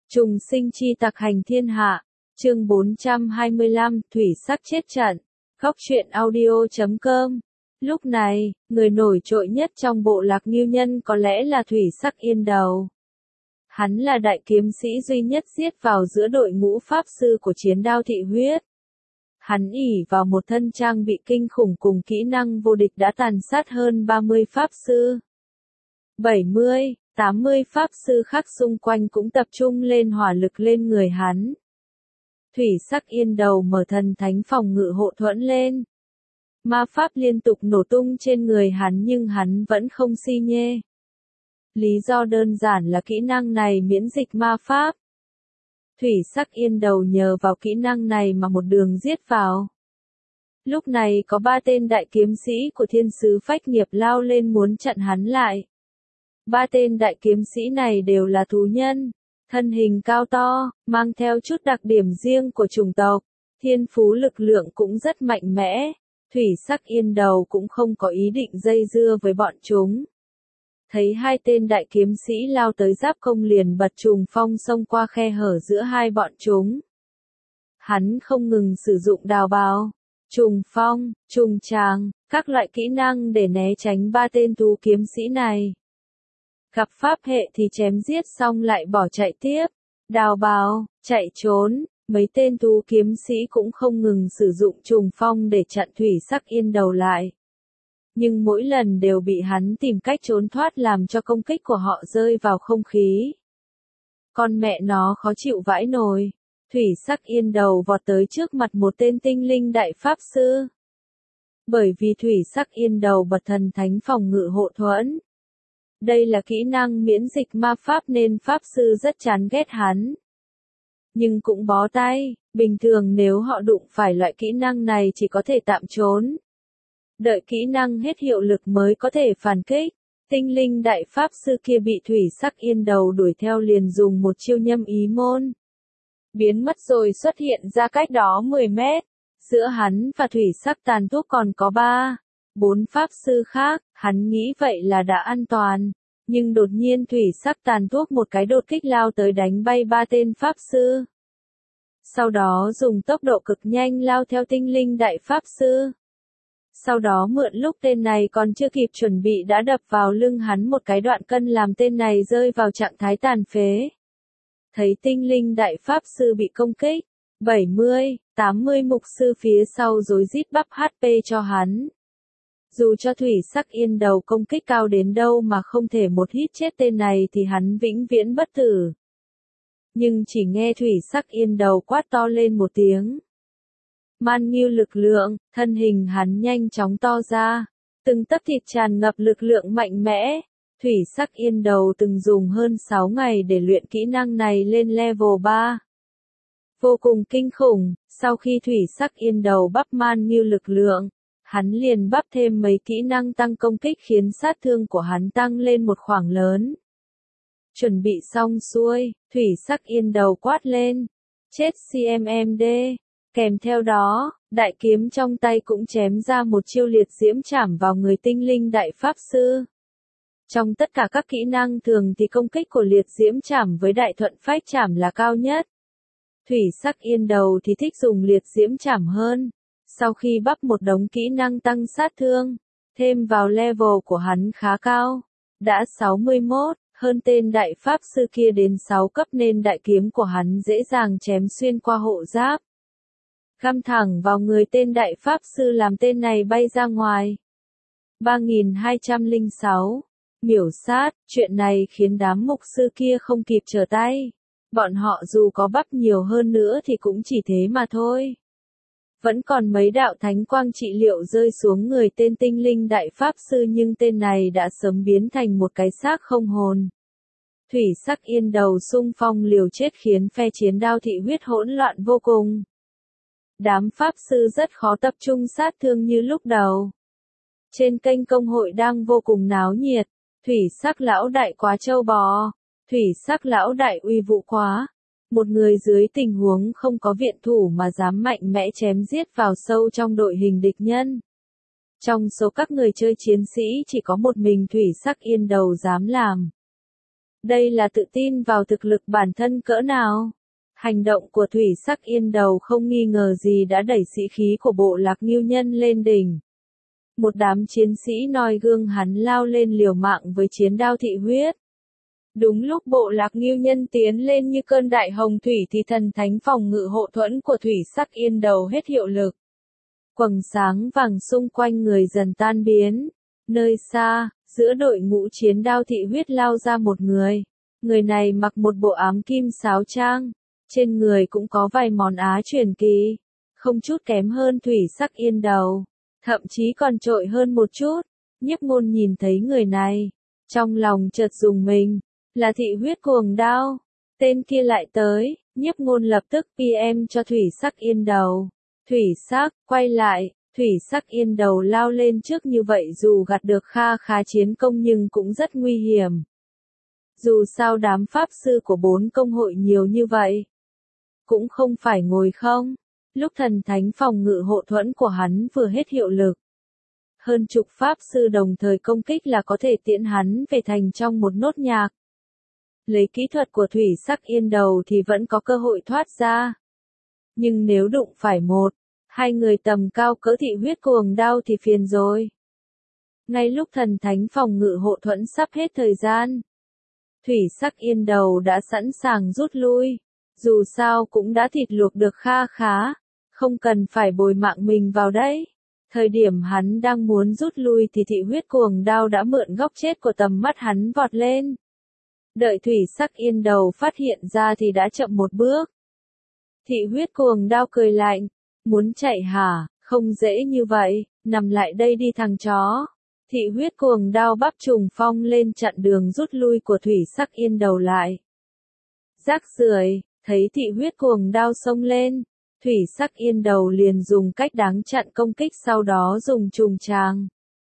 Trùng sinh chi tặc hành thiên hạ, chương 425, thủy sắc chết trận, góc truyện audio.com. Lúc này, người nổi trội nhất trong bộ lạc Ngưu Nhân có lẽ là Thủy Sắc Yên Đầu. Hắn là đại kiếm sĩ duy nhất giết vào giữa đội ngũ pháp sư của chiến đao thị huyết. Hắn ỷ vào một thân trang bị kinh khủng cùng kỹ năng vô địch đã tàn sát hơn 30 pháp sư. 70, 80 pháp sư khác xung quanh cũng tập trung lên hỏa lực lên người hắn. Thủy Sắc Yên Đầu mở thần thánh phòng ngự hộ thuẫn lên. Ma pháp liên tục nổ tung trên người hắn nhưng hắn vẫn không si nhê. Lý do đơn giản là kỹ năng này miễn dịch ma pháp. Thủy Sắc Yên Đầu nhờ vào kỹ năng này mà một đường giết vào. Lúc này có 3 tên đại kiếm sĩ của thiên sứ phách nghiệp lao lên muốn chặn hắn lại. 3 tên đại kiếm sĩ này đều là thú nhân, thân hình cao to, mang theo chút đặc điểm riêng của chủng tộc, thiên phú lực lượng cũng rất mạnh mẽ. Thủy Sắc Yên Đầu cũng không có ý định dây dưa với bọn chúng. Thấy 2 tên đại kiếm sĩ lao tới giáp công liền bật trùng phong xông qua khe hở giữa hai bọn chúng. Hắn không ngừng sử dụng đào bào, trùng phong, trùng tràng, các loại kỹ năng để né tránh 3 tên thú kiếm sĩ này. Gặp pháp hệ thì chém giết xong lại bỏ chạy tiếp, đào bào, chạy trốn, mấy tên thú kiếm sĩ cũng không ngừng sử dụng trùng phong để chặn Thủy Sắc Yên Đầu lại. Nhưng mỗi lần đều bị hắn tìm cách trốn thoát làm cho công kích của họ rơi vào không khí. Con mẹ nó khó chịu vãi nồi. Thủy Sắc Yên Đầu vọt tới trước mặt một tên tinh linh đại pháp sư. Bởi vì Thủy Sắc Yên Đầu bật thần thánh phòng ngự hộ thuẫn. Đây là kỹ năng miễn dịch ma pháp nên pháp sư rất chán ghét hắn. Nhưng cũng bó tay, bình thường nếu họ đụng phải loại kỹ năng này chỉ có thể tạm trốn. Đợi kỹ năng hết hiệu lực mới có thể phản kích. Tinh linh đại pháp sư kia bị Thủy Sắc Yên Đầu đuổi theo liền dùng một chiêu nhâm ý môn. Biến mất rồi xuất hiện ra cách đó 10 mét. Giữa hắn và Thủy Sắc Tàn Thuốc còn có 4 pháp sư khác, hắn nghĩ vậy là đã an toàn. Nhưng đột nhiên Thủy Sắc Tàn Thuốc một cái đột kích lao tới đánh bay 3 tên pháp sư. Sau đó dùng tốc độ cực nhanh lao theo tinh linh đại pháp sư. Sau đó mượn lúc tên này còn chưa kịp chuẩn bị đã đập vào lưng hắn một cái đoạn cân làm tên này rơi vào trạng thái tàn phế. Thấy tinh linh đại pháp sư bị công kích, 70, 80 mục sư phía sau rối rít bắp HP cho hắn. Dù cho Thủy Sắc Yên Đầu công kích cao đến đâu mà không thể một hit chết tên này thì hắn vĩnh viễn bất tử. Nhưng chỉ nghe Thủy Sắc Yên Đầu quát to lên một tiếng. Man Ngưu lực lượng, thân hình hắn nhanh chóng to ra, từng tấc thịt tràn ngập lực lượng mạnh mẽ. Thủy Sắc Yên Đầu từng dùng hơn 6 ngày để luyện kỹ năng này lên level 3. Vô cùng kinh khủng, sau khi Thủy Sắc Yên Đầu bắp Man Ngưu lực lượng, hắn liền bắp thêm mấy kỹ năng tăng công kích khiến sát thương của hắn tăng lên một khoảng lớn. Chuẩn bị xong xuôi, Thủy Sắc Yên Đầu quát lên, chết CMMD. Kèm theo đó, đại kiếm trong tay cũng chém ra một chiêu liệt diễm chảm vào người tinh linh đại pháp sư. Trong tất cả các kỹ năng thường thì công kích của liệt diễm chảm với đại thuận phách chảm là cao nhất. Thủy Sắc Yên Đầu thì thích dùng liệt diễm chảm hơn. Sau khi bắp một đống kỹ năng tăng sát thương, thêm vào level của hắn khá cao, đã 61, hơn tên đại pháp sư kia đến 6 cấp nên đại kiếm của hắn dễ dàng chém xuyên qua hộ giáp. Găm thẳng vào người tên đại pháp sư làm tên này bay ra ngoài. 3206. Miểu sát, chuyện này khiến đám mục sư kia không kịp trở tay. Bọn họ dù có bắp nhiều hơn nữa thì cũng chỉ thế mà thôi. Vẫn còn mấy đạo thánh quang trị liệu rơi xuống người tên tinh linh đại pháp sư nhưng tên này đã sớm biến thành một cái xác không hồn. Thủy Sắc Yên Đầu xung phong liều chết khiến phe chiến đao thị huyết hỗn loạn vô cùng. Đám pháp sư rất khó tập trung sát thương như lúc đầu. Trên kênh công hội đang vô cùng náo nhiệt. Thủy Sắc lão đại quá trâu bò. Thủy Sắc lão đại uy vũ quá. Một người dưới tình huống không có viện thủ mà dám mạnh mẽ chém giết vào sâu trong đội hình địch nhân. Trong số các người chơi chiến sĩ chỉ có một mình Thủy Sắc Yên Đầu dám làm. Đây là tự tin vào thực lực bản thân cỡ nào? Hành động của Thủy Sắc Yên Đầu không nghi ngờ gì đã đẩy sĩ khí của bộ lạc Ngưu Nhân lên đỉnh. Một đám chiến sĩ noi gương hắn lao lên liều mạng với chiến đao thị huyết. Đúng lúc bộ lạc Ngưu Nhân tiến lên như cơn đại hồng thủy thì thần thánh phòng ngự hộ thuẫn của Thủy Sắc Yên Đầu hết hiệu lực. Quầng sáng vàng xung quanh người dần tan biến. Nơi xa, giữa đội ngũ chiến đao thị huyết lao ra một người. Người này mặc một bộ ám kim sáo trang. Trên người cũng có vài món á truyền kỳ. Không chút kém hơn Thủy Sắc Yên Đầu. Thậm chí còn trội hơn một chút. Nhiếp Ngôn nhìn thấy người này. Trong lòng chợt rùng mình. Là thị huyết cuồng đao. Tên kia lại tới. Nhiếp Ngôn lập tức PM cho Thủy Sắc Yên Đầu. Thủy Sắc, quay lại. Thủy Sắc Yên Đầu lao lên trước như vậy dù gặt được kha khá chiến công nhưng cũng rất nguy hiểm. Dù sao đám pháp sư của 4 công hội nhiều như vậy. Cũng không phải ngồi không. Lúc thần thánh phòng ngự hộ thuẫn của hắn vừa hết hiệu lực. Hơn chục pháp sư đồng thời công kích là có thể tiễn hắn về thành trong một nốt nhạc. Lấy kỹ thuật của Thủy Sắc Yên Đầu thì vẫn có cơ hội thoát ra. Nhưng nếu đụng phải một, hai người tầm cao cỡ thị huyết cuồng đao thì phiền rồi. Ngay lúc thần thánh phòng ngự hộ thuẫn sắp hết thời gian. Thủy Sắc Yên Đầu đã sẵn sàng rút lui. Dù sao cũng đã thịt luộc được kha khá. Không cần phải bồi mạng mình vào đấy. Thời điểm hắn đang muốn rút lui thì thị huyết cuồng đao đã mượn góc chết của tầm mắt hắn vọt lên. Đợi Thủy Sắc Yên Đầu phát hiện ra thì đã chậm một bước. Thị huyết cuồng đao cười lạnh. Muốn chạy hả? Không dễ như vậy, nằm lại đây đi thằng chó. Thị huyết cuồng đao bắp trùng phong lên chặn đường rút lui của Thủy Sắc Yên Đầu lại. Rác rưởi, thấy thị huyết cuồng đao xông lên. Thủy Sắc Yên Đầu liền dùng cách đáng chặn công kích sau đó dùng trùng tràng.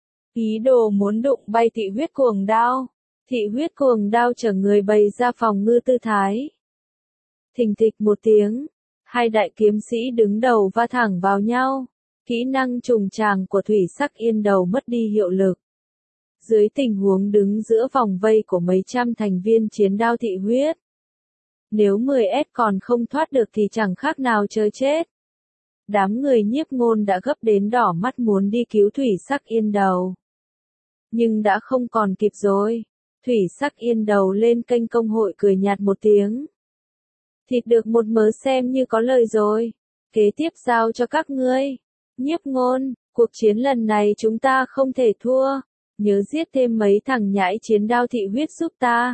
Ý đồ muốn đụng bay thị huyết cuồng đao. Thị huyết cuồng đao chở người bày ra phòng ngư tư thái. Thình thịch một tiếng. Hai đại kiếm sĩ đứng đầu va thẳng vào nhau. Kỹ năng trùng tràng của Thủy Sắc Yên Đầu mất đi hiệu lực. Dưới tình huống đứng giữa vòng vây của mấy trăm thành viên chiến đao thị huyết. Nếu 10S còn không thoát được thì chẳng khác nào chơi chết. Đám người Nhiếp Ngôn đã gấp đến đỏ mắt muốn đi cứu Thủy Sắc Yên Đầu. Nhưng đã không còn kịp rồi. Thủy Sắc Yên Đầu lên kênh công hội cười nhạt một tiếng. Thịt được một mớ xem như có lời rồi. Kế tiếp giao cho các ngươi. Nhiếp Ngôn, cuộc chiến lần này chúng ta không thể thua. Nhớ giết thêm mấy thằng nhãi chiến đao thị huyết giúp ta.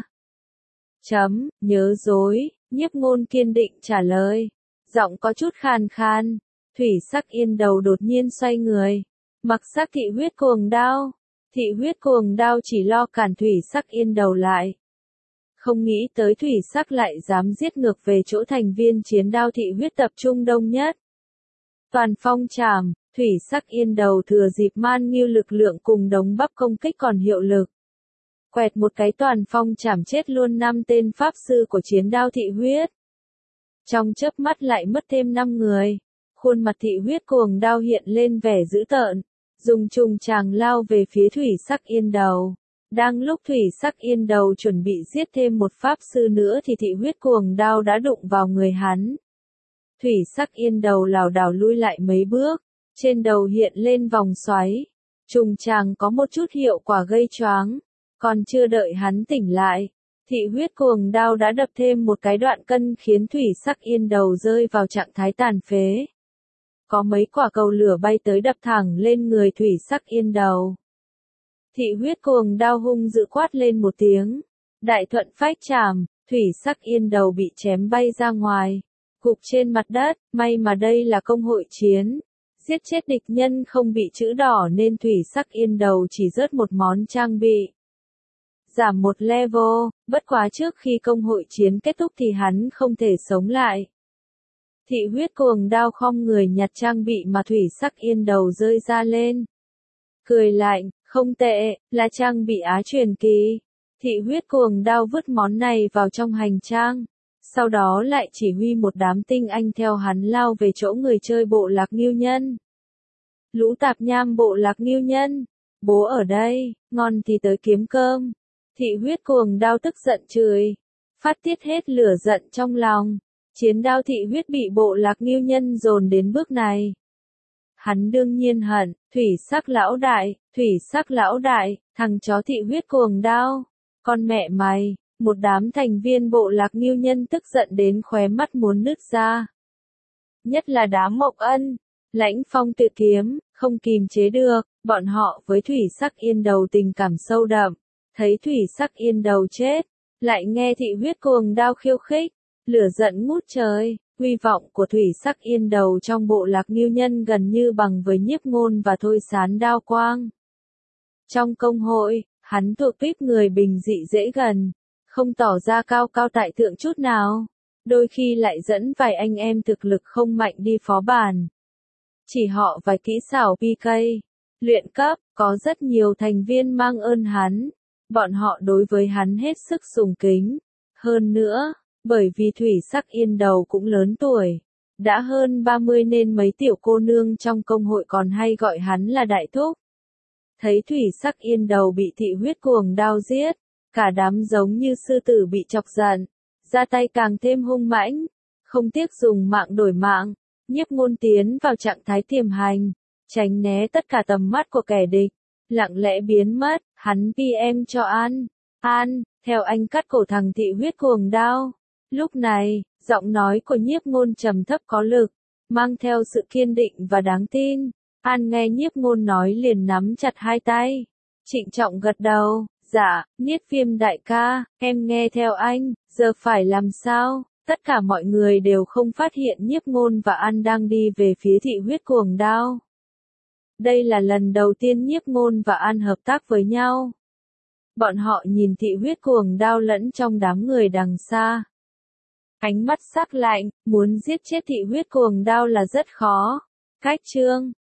Nhớ dối, Nhiếp Ngôn kiên định trả lời. Giọng có chút khàn khan. Thủy Sắc Yên Đầu đột nhiên xoay người. Mặc sắc thị huyết cuồng đao. Thị huyết cuồng đao chỉ lo cản Thủy Sắc Yên Đầu lại. Không nghĩ tới Thủy Sắc lại dám giết ngược về chỗ thành viên chiến đao thị huyết tập trung đông nhất. Toàn phong trảm, Thủy Sắc Yên Đầu thừa dịp man nghiêu lực lượng cùng đống bắp công kích còn hiệu lực. Quẹt một cái toàn phong trảm chết luôn 5 tên pháp sư của chiến đao thị huyết. Trong chớp mắt lại mất thêm 5 người. Khuôn mặt thị huyết cuồng đao hiện lên vẻ dữ tợn. Dùng trùng tràng lao về phía Thủy Sắc Yên Đầu. Đang lúc Thủy Sắc Yên Đầu chuẩn bị giết thêm một pháp sư nữa thì thị huyết cuồng đao đã đụng vào người hắn. Thủy Sắc Yên Đầu lảo đảo lui lại mấy bước. Trên đầu hiện lên vòng xoáy. Trùng tràng có một chút hiệu quả gây choáng. Còn chưa đợi hắn tỉnh lại. Thị huyết cuồng đao đã đập thêm một cái đoạn cân khiến Thủy Sắc Yên Đầu rơi vào trạng thái tàn phế. Có mấy quả cầu lửa bay tới đập thẳng lên người Thủy Sắc Yên Đầu. Thị huyết cuồng đao hung dữ quát lên một tiếng. Đại thuận phách trảm, Thủy Sắc Yên Đầu bị chém bay ra ngoài. Gục trên mặt đất, may mà đây là công hội chiến. Giết chết địch nhân không bị chữ đỏ nên Thủy Sắc Yên Đầu chỉ rớt một món trang bị. Giảm một level, bất quá trước khi công hội chiến kết thúc thì hắn không thể sống lại. Thị huyết cuồng đao khom người nhặt trang bị mà Thủy Sắc Yên Đầu rơi ra lên. Cười lạnh, không tệ, là trang bị á truyền kỳ. Thị huyết cuồng đao vứt món này vào trong hành trang. Sau đó lại chỉ huy một đám tinh anh theo hắn lao về chỗ người chơi bộ lạc Ngưu Nhân. Lũ tạp nham bộ lạc Ngưu Nhân. Bố ở đây, ngon thì tới kiếm cơm. Thị huyết cuồng đao tức giận chửi, phát tiết hết lửa giận trong lòng. Chiến đao thị huyết bị bộ lạc Ngưu Nhân dồn đến bước này. Hắn đương nhiên hận, thủy sắc lão đại, thằng chó thị huyết cuồng đao. Con mẹ mày, một đám thành viên bộ lạc Ngưu Nhân tức giận đến khóe mắt muốn nứt ra. Nhất là đám Mộc Ân, Lãnh Phong tự kiếm, không kìm chế được, bọn họ với thủy sắc yên đầu tình cảm sâu đậm. Thấy thủy sắc yên đầu chết, lại nghe thị huyết cuồng đao khiêu khích, lửa giận ngút trời. Uy vọng của thủy sắc yên đầu trong bộ lạc Ngưu Nhân gần như bằng với Nhiếp Ngôn và Thôi Sán Đao Quang. Trong công hội, hắn thuộc tuýp người bình dị dễ gần, không tỏ ra cao cao tại thượng chút nào, đôi khi lại dẫn vài anh em thực lực không mạnh đi phó bản. Chỉ họ vài kỹ xảo PK, luyện cấp, có rất nhiều thành viên mang ơn hắn, bọn họ đối với hắn hết sức sùng kính. Hơn nữa, bởi vì thủy sắc yên đầu cũng lớn tuổi, đã hơn 30 nên mấy tiểu cô nương trong công hội còn hay gọi hắn là đại thúc. Thấy thủy sắc yên đầu bị thị huyết cuồng đao giết, cả đám giống như sư tử bị chọc giận, ra tay càng thêm hung mãnh, không tiếc dùng mạng đổi mạng. Nhiếp Ngôn tiến vào trạng thái tiềm hành, tránh né tất cả tầm mắt của kẻ địch, lặng lẽ biến mất. Hắn PM cho An, theo anh cắt cổ thằng thị huyết cuồng đao. Lúc này, giọng nói của Nhiếp Ngôn trầm thấp có lực, mang theo sự kiên định và đáng tin. An nghe Nhiếp Ngôn nói liền nắm chặt hai tay, trịnh trọng gật đầu. Dạ, Niết Viêm đại ca, em nghe theo anh, giờ phải làm sao? Tất cả mọi người đều không phát hiện Nhiếp Ngôn và An đang đi về phía thị huyết cuồng đao. Đây là lần đầu tiên Nhiếp Ngôn và An hợp tác với nhau. Bọn họ nhìn thị huyết cuồng đao lẫn trong đám người đằng xa. Ánh mắt sắc lạnh, muốn giết chết thị huyết cuồng đao là rất khó. Cách chương